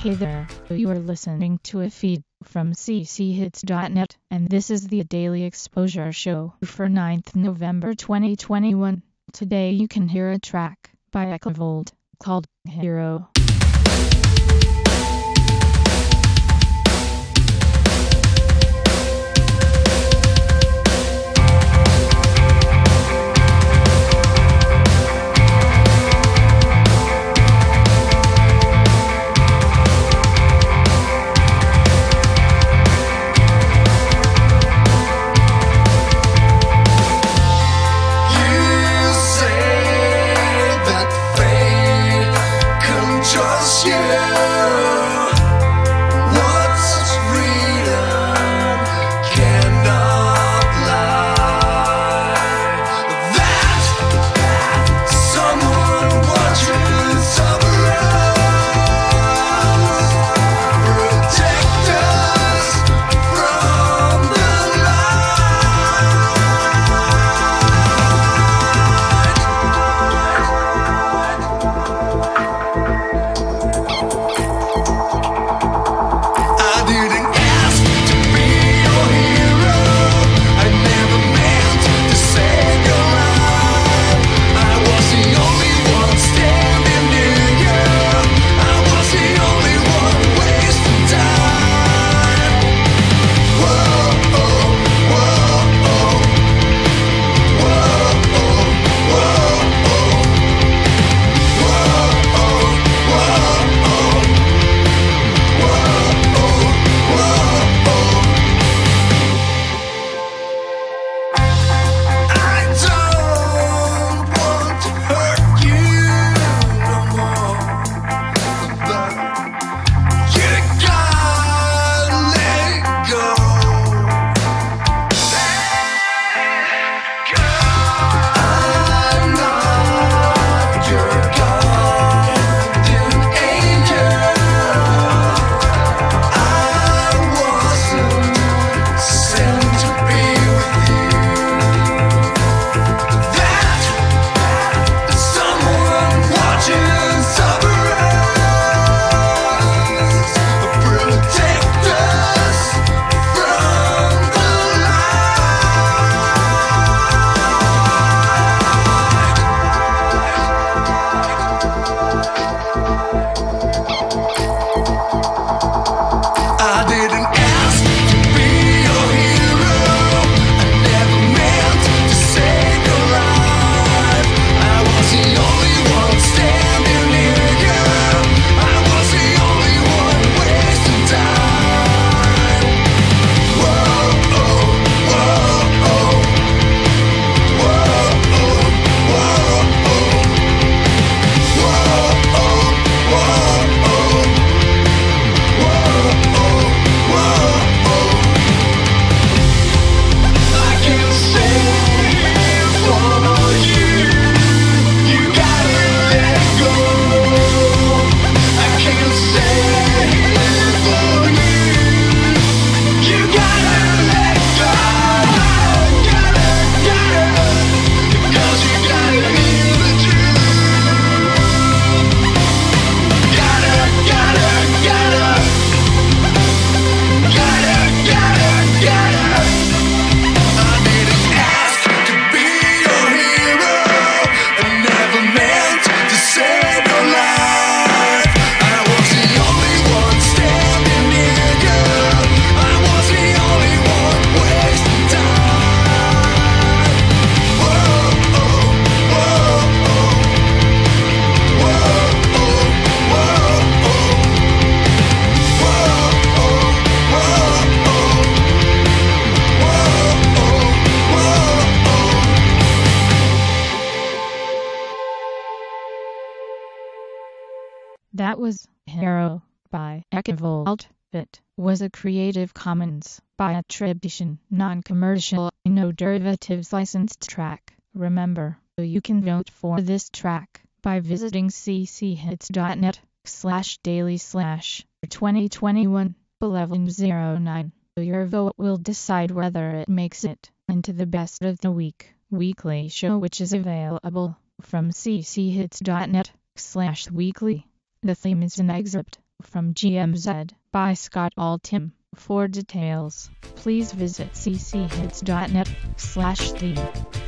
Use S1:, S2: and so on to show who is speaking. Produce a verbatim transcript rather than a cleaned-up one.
S1: Hey there, you are listening to a feed from c c hits dot net, and this is the Daily Exposure Show for ninth November twenty twenty-one. Today you can hear a track by Equivolt called Hero. That was Hero by Equivolt. It was a Creative Commons by attribution, non-commercial, no derivatives licensed track. Remember, you can vote for this track by visiting c c hits dot net slash daily slash twenty twenty-one eleven oh nine. Your vote will decide whether it makes it into the Best of the Week weekly show, which is available from c c hits dot net slash weekly. The theme is an excerpt from G M Z by Scott Altham. For details, please visit c c hits dot net slash theme.